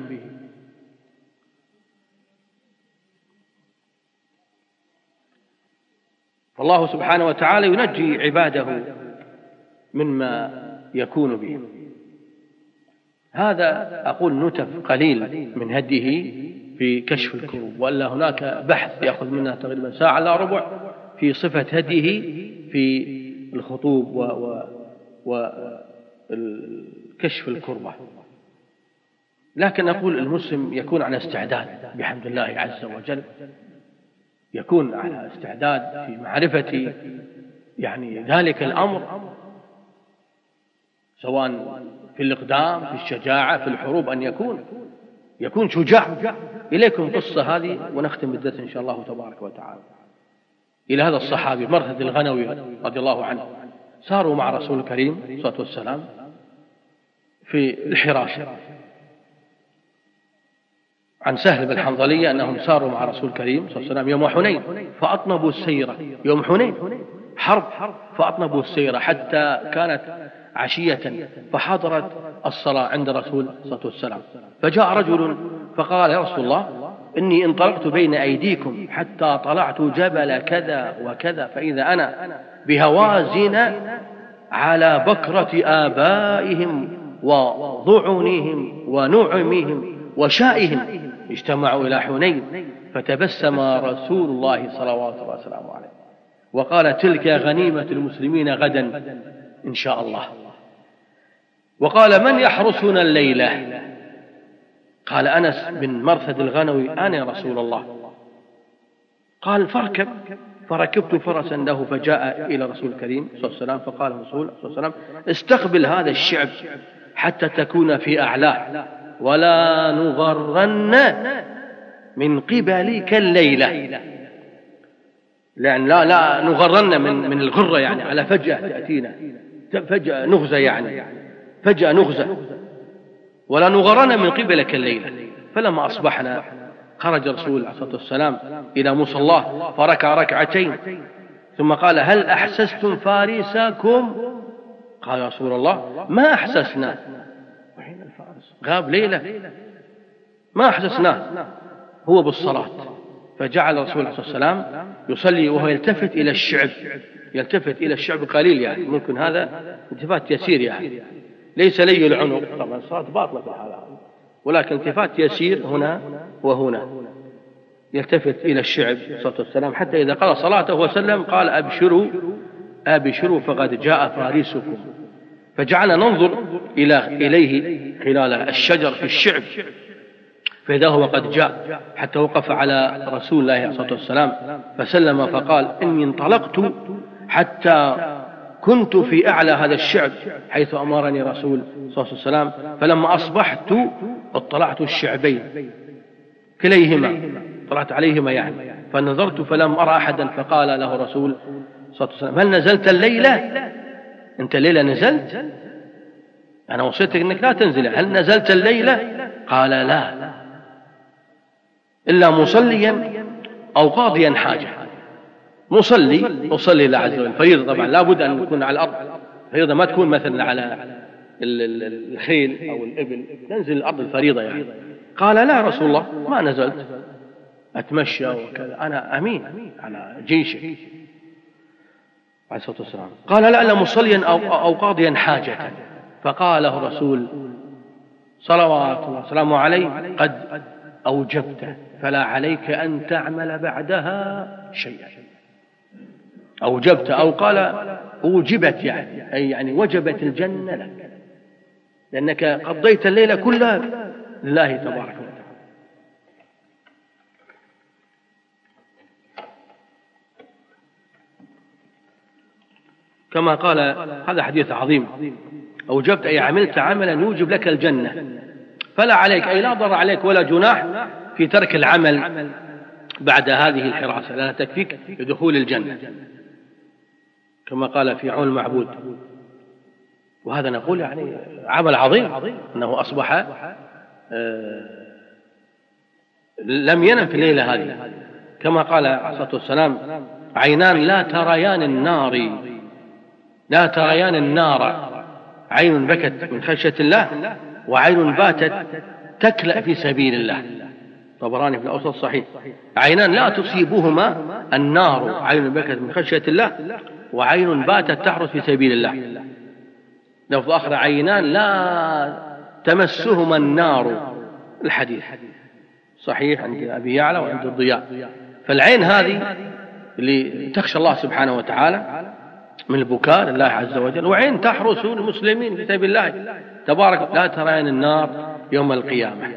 فالله سبحانه وتعالى ينجي عباده مما يكون به. هذا أقول نتف قليل من هديه في كشف الكروب، وإلا هناك بحث يأخذ منا تقريبا ساعة لا ربع في صفة هديه في الخطوب وكشف الكربة. لكن أقول المسلم يكون على استعداد بحمد الله عز وجل، يكون على استعداد في معرفة يعني ذلك الأمر، سواء في الإقدام في الشجاعة في الحروب، أن يكون يكون شجاع. إليكم قصة هذه ونختم بالدرس إن شاء الله تبارك وتعالى. إلى هذا الصحابي مرثد الغنوي رضي الله عنه، ساروا مع رسول الكريم صلى الله عليه وسلم في الحراسة. عن سهل بن حنظلية أنهم ساروا مع رسول الكريم صلى الله عليه وسلم يوم حنين فأطنبوا السيرة، يوم حنين حرب، فأطنبوا السيرة حتى كانت عشية، فحضرت الصلاة عند رسول صلى الله عليه وسلم، فجاء رجل فقال يا رسول الله إني انطلقت بين أيديكم حتى طلعت جبل كذا وكذا، فإذا أنا بهوازن على بكرة آبائهم وضعنهم ونعمهم وشائهم اجتمعوا إلى حنين، فتبسم رسول الله صلوات الله وسلامه عليه وقال تلك غنيمة المسلمين غدا إن شاء الله. وقال من يحرسنا الليلة؟ قال أنس بن مرثد الغنوي أنا يا رسول الله. قال فاركب، فركبت فرسا له فجاء إلى رسول الكريم صلى الله عليه وسلم فقال رسول صلى الله عليه وسلم استقبل هذا الشعب حتى تكون في أعلاه ولا نغرن من قبلك الليلة، لأن لا لا نغرن من من الغرة يعني على فجأة تأتينا، فجأة نغزى يعني فجأة نغزى، ولا نغرن من قبلك الليلة. فلما أصبحنا خرج رسول الله صلى الله عليه وسلم إلى مصلاه فركع ركعتين ثم قال هل أحسستم فارسكم؟ قال يا رسول الله ما أحسسنا، وحين الفارس غاب ليلة ما أحسسناه، هو بالصلاة. فجعل رسول الله صلى الله عليه وسلم يصلي وهو يلتفت إلى الشعب، يلتفت إلى الشعب قليل يعني، ممكن هذا التفات يسير يعني، ليس لي العنق، طبعا الصلاة باطلة في هذا، ولكن التفات يسير هنا وهنا، يلتفت إلى الشعب صلى الله عليه وسلم حتى إذا قضى صلاته وسلم قال أبشروا أبشروا فقد جاء فارسكم. فجعلنا ننظر إلى إليه خلال الشجر في الشعب فإذا هو قد جاء حتى وقف على رسول الله صلى الله عليه وسلم فسلم فقال إني انطلقت حتى كنت في أعلى هذا الشعب حيث أمرني رسول صلى الله عليه وسلم، فلما أصبحت اطلعت الشعبين كليهما، طلعت عليهما يعني، فنظرت فلم أرى أحدا، فقال له رسول صلى الله عليه وسلم هل نزلت الليلة؟ أنت الليلة نزلت؟ أنا وصيتك أنك لا تنزل، هل نزلت الليلة؟ قال لا إلا مصليا أو قاضيا حاجة، مصلي أصلي لله عز وجل فريضة، طبعا لا بد أن يكون على الأرض، فريضة ما تكون مثلا على الخيل أو الإبل، تنزل الأرض الفريضة يعني. قال لا رسول الله ما نزلت أتمشى وكذا، أنا أمين على جيشك عليه الصلاة والسلام. قال لا أنا مصليا أو قاضيا حاجة. فقال له الرسول صلوات الله وسلامه عليه قد أوجبت فلا عليك أن تعمل بعدها شيئا. أوجبت أو قال أوجبت يعني أي يعني وجبت الجنة لك، لأنك قضيت الليلة كلها لله تبارك وتعالى. كما قال هذا حديث عظيم، أوجبت أي عملت عملا يوجب لك الجنة فلا عليك أي لا ضر عليك ولا جناح في ترك العمل بعد هذه الحراسة، لأنها تكفيك لدخول الجنة كما قال في عون المعبود. وهذا نقول يعني عمل عظيم أنه أصبح لم ينم في الليلة هذه، كما قال عليه الصلاة والسلام عينان لا تريان النار لا تريان النار، عين بكت من خشية الله وعين باتت تكلأ في سبيل الله. طبراني في الأوسط الصحيح. عينان لا تصيبهما النار، عين بكت من خشية الله وعين باتت تحرس في سبيل الله. لفظ آخر عينان لا تمسهما النار، الحديث صحيح عند أبي يعلى وعند الضياء. فالعين هذه اللي تخشى الله سبحانه وتعالى من البكاء لله عز وجل، وعين تحرس المسلمين في سبيل الله تبارك لا ترين النار يوم القيامة.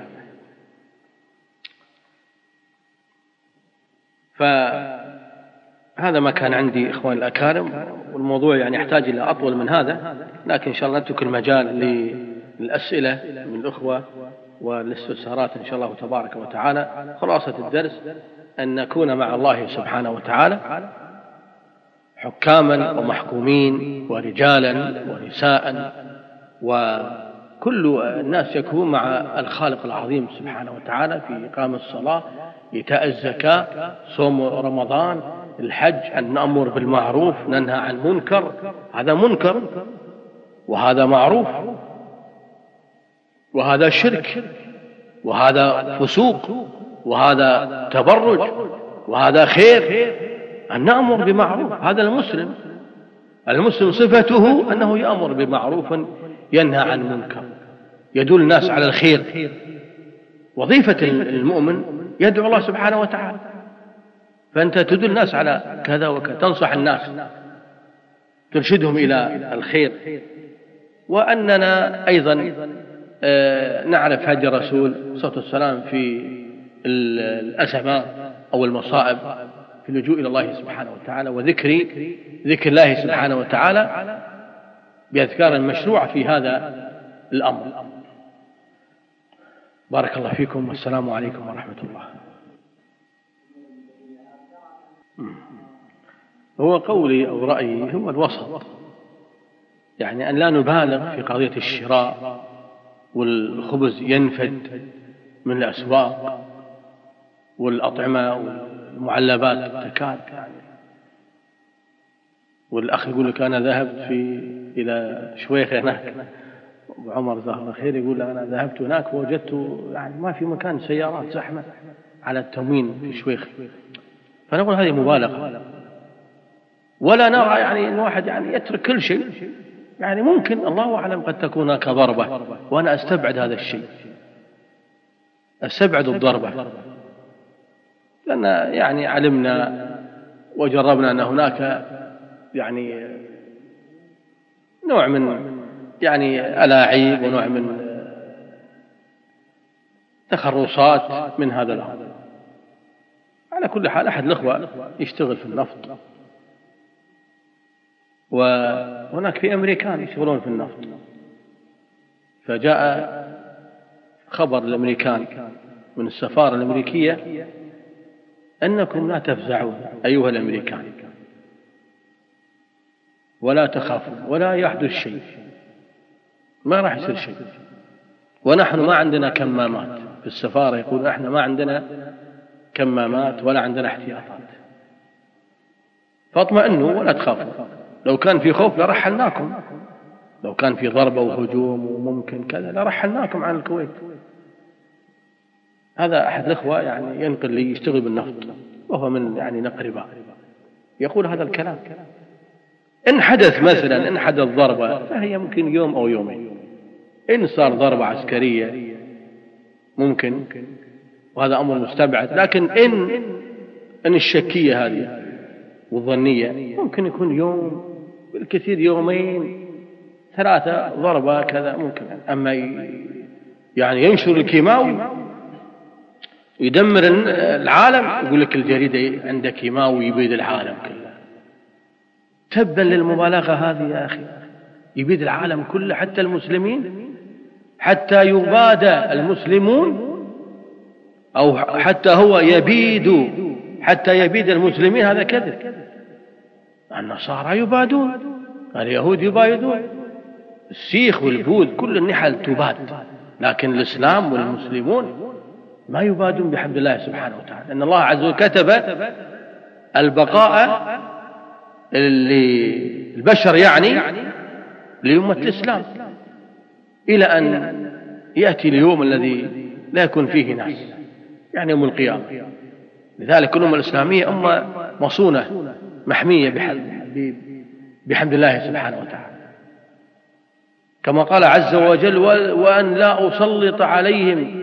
فهذا ما كان عندي إخوان الأكارم، والموضوع يعني يحتاج إلى أطول من هذا، لكن إن شاء الله نترك المجال للأسئلة من الأخوة والاستفسارات إن شاء الله تبارك وتعالى. خلاصة الدرس أن نكون مع الله سبحانه وتعالى حكاما ومحكومين ورجالا ونساء، وكل الناس يكون مع الخالق العظيم سبحانه وتعالى في إقام الصلاة، إيتاء الزكاة، صوم رمضان، الحج، أن نأمر بالمعروف ننهى عن منكر. هذا منكر وهذا معروف، وهذا شرك وهذا فسوق وهذا تبرج وهذا خير. أن نأمر بمعروف، هذا المسلم. المسلم صفته أنه يأمر بمعروف ينهى عن منكر، يدل الناس على الخير. وظيفة المؤمن يدعو الله سبحانه وتعالى، فأنت تدل الناس على كذا وكذا، تنصح الناس ترشدهم إلى الخير. وأننا أيضا نعرف هدي الرسول صلى الله عليه وسلم في الأزمات أو المصائب في اللجوء إلى الله سبحانه وتعالى، وذكر ذكر الله سبحانه وتعالى بأذكار المشروعة في هذا الأمر. بارك الله فيكم والسلام عليكم ورحمة الله. هو قولي أو رأيي هو الوسط، يعني أن لا نبالغ في قضية الشراء والخبز ينفد من الأسواق والأطعمة والمعلبات تكاد يعني. والأخ يقول لك أنا ذهبت في إلى شويخ هناك، أبو عمر زهر خير يقول أنا ذهبت هناك ووجدت يعني ما في مكان سيارات زحمة على التموين في شويخ. فنقول هذه مبالغة، ولا نرى يعني أن واحد يعني يترك كل شيء، يعني ممكن الله أعلم قد تكون هناك ضربة، وأنا أستبعد هذا الشيء، أستبعد الضربة، لأن يعني علمنا وجربنا أن هناك يعني نوع من يعني ألاعيب ونوع من تخرصات من هذا الأمر. على كل حال أحد الأخوة يشتغل في النفط، وهناك في أمريكان يشتغلون في النفط، فجاء خبر الأمريكان من السفارة الأمريكية أنكم لا تفزعون أيها الأمريكان ولا تخافون ولا يحدث شيء، ما راح يصير شيء، ونحن ما عندنا كمامات في السفارة، يقول احنا ما عندنا كمامات ولا عندنا احتياطات. فاطمئنوا ولا تخافوا، لو كان في خوف لرحلناكم، لو كان في ضربة وهجوم وممكن كذا لرحلناكم عن الكويت. هذا أحد الأخوة يعني ينقل لي يشتغل بالنفط وهو من يعني نقرباء، يقول هذا الكلام. إن حدث مثلا إن حدث ضربة فهي ممكن يوم أو يومين، إن صار ضربة عسكرية ممكن، وهذا أمر مستبعد. لكن إن إن الشكية هذه والظنية ممكن يكون يوم بالكثير، يومين ثلاثة ضربة كذا ممكن. أما يعني ينشر الكيماوي يدمر العالم، يقول لك الجريدة عندك كيماوي يبيد العالم كله. تبا للمبالغة هذه يا أخي، يبيد العالم كله حتى المسلمين، حتى يبادى المسلمون، أو حتى هو يبيد حتى يبيد المسلمين. هذا كذب. النصارى يبادون، اليهود يبايدون، السيخ والبوذ كل النحل تباد، لكن الإسلام والمسلمون ما يبادون بحمد الله سبحانه وتعالى. أن الله عز وجل كتب البقاء للبشر يعني لأمة الإسلام إلى أن يأتي اليوم الذي لا يكون فيه ناس، يعني يوم القيامة. لذلك الأمة الإسلامية أمة مصونة محمية بحمد الله سبحانه وتعالى، كما قال عز وجل: وأن لا أسلط عليهم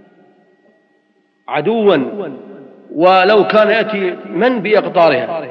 عدوا ولو كان يأتي من بأقطارها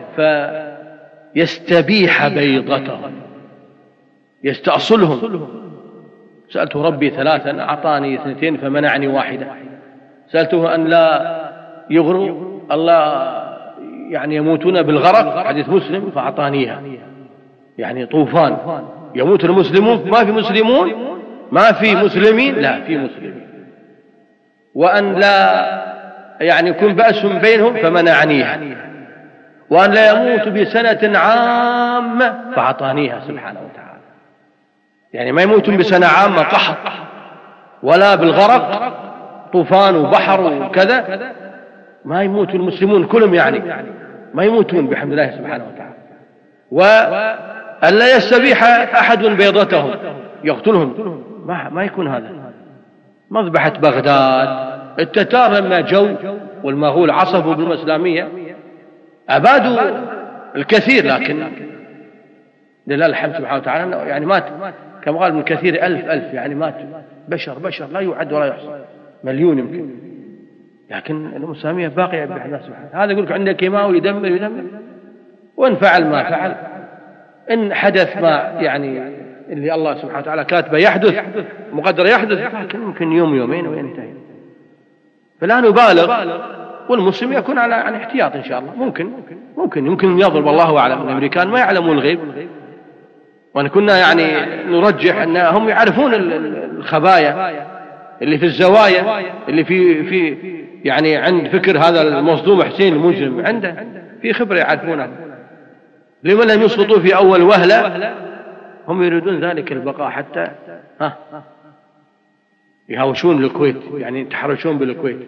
فيستبيح بيضتهم، يستأصلهم. سألت ربي ثلاثا أعطاني اثنتين فمنعني واحدة. سألته أن لا يغروا الله يعني يموتون بالغرق، حديث مسلم، فأعطانيها، يعني طوفان يموت المسلمون، ما في مسلمون، ما في مسلمين، لا في مسلمين. وأن لا يعني يكون بأس بينهم فمنعنيها، وأن لا يموت بسنة عامة فأعطانيها سبحانه وتعالى. يعني ما يموتون بسنة عامة قحط ولا بالغرق طوفان وبحر وكذا، ما يموت المسلمون كلهم، يعني ما يموتون بحمد الله سبحانه وتعالى. وأن لا يستبيح أحد بيضتهم يقتلهم، ما, ما يكون هذا. مذبحة بغداد، التتار لما جو والمغول عصفوا بالأمة الإسلامية أبادوا الكثير، لكن لله الحمد سبحانه وتعالى يعني مات كما قال ابن كثير ألف ألف، يعني مات بشر بشر لا يعد ولا يحصى، مليون يمكن، لكن الأمة الإسلامية باقية بحمد الله سبحانه. هذا يقول لك عندنا كيماوي يدمر يدمر، وإن فعل ما فعل، إن حدث ما يعني اللي الله سبحانه وتعالى كاتبه يحدث مقدر يحدث، لكن ممكن يوم يومين وينتهي. فلا نبالغ، والمسلم يكون على عن احتياط إن شاء الله. ممكن ممكن يمكن يضرب، الله أعلم. الأمريكان ما يعلمون الغيب، وأن كنا يعني نرجح أنهم يعرفون الخبايا اللي في الزوايا، اللي في في يعني عند فكر هذا المصدوم حسين المجرم، عنده في خبرة يعرفونها. لمن لم يسقطوا في أول وهلة، هم يريدون ذلك البقاء حتى ها يهاوشون الكويت، يعني يتحرشون بالكويت.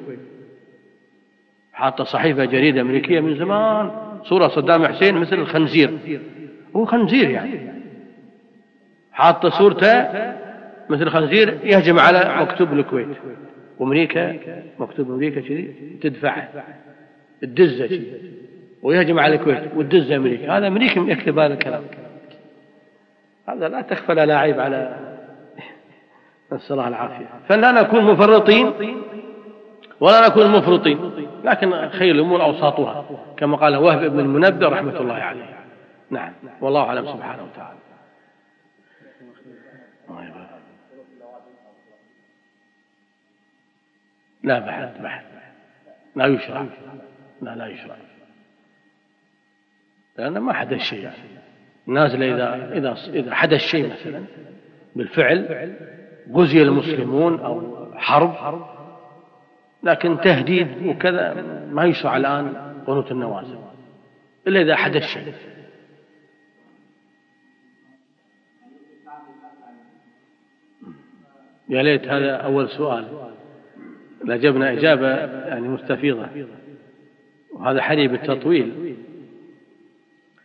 حاطة صحيفة جريدة أمريكية من زمان صورة صدام حسين مثل الخنزير، هو خنزير يعني، حاطة صورته مثل الخنزير يهجم على مكتوب الكويت، وأمريكا مكتوب أمريكا شيء تدفع الدزة شيء، ويهجم على الكويت والدزة أمريكا. هذا أمريكا يكتب هذا الكلام. هذا لا تخفى لا عيب على نسأل الله العافية. فلا نكون مفرطين ولا نكون مفرطين، لكن خير الأمور أوساطها، كما قال وهب بن المنبه رحمة الله عليه. نعم، والله أعلم سبحانه وتعالى. لا بحث بحث لا يشرع، لا لا يشرع، لأن ما حدث شيء. يعني النازل إذا إذا إذا حدث شيء مثلا بالفعل غزي المسلمون أو حرب، لكن تهديد وكذا ما يشرع الآن قنوت النوازل إلا إذا حدث شيء. يا ليت هذا أول سؤال لجبنا إجابة يعني مستفيضة، وهذا حري بالتطويل.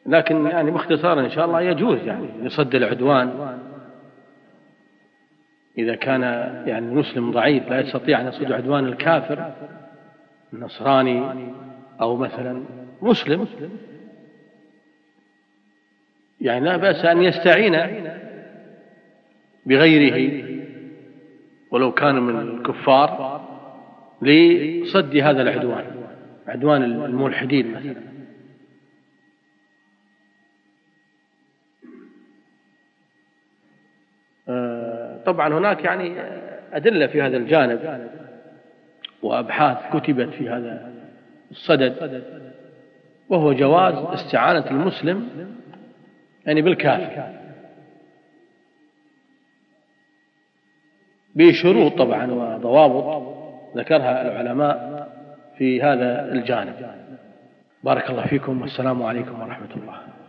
لكن يعني باختصار إن شاء الله يجوز يعني لصد العدوان إذا كان يعني المسلم ضعيف لا يستطيع أن يصد عدوان الكافر النصراني أو مثلا مسلم، يعني لا بأس أن يستعين بغيره ولو كان من الكفار لصد هذا العدوان، عدوان الملحدين مثلا. طبعا هناك يعني أدلة في هذا الجانب وأبحاث كتبت في هذا الصدد، وهو جواز استعانة المسلم يعني بالكافر بشروط طبعا وضوابط ذكرها العلماء في هذا الجانب. بارك الله فيكم والسلام عليكم ورحمة الله.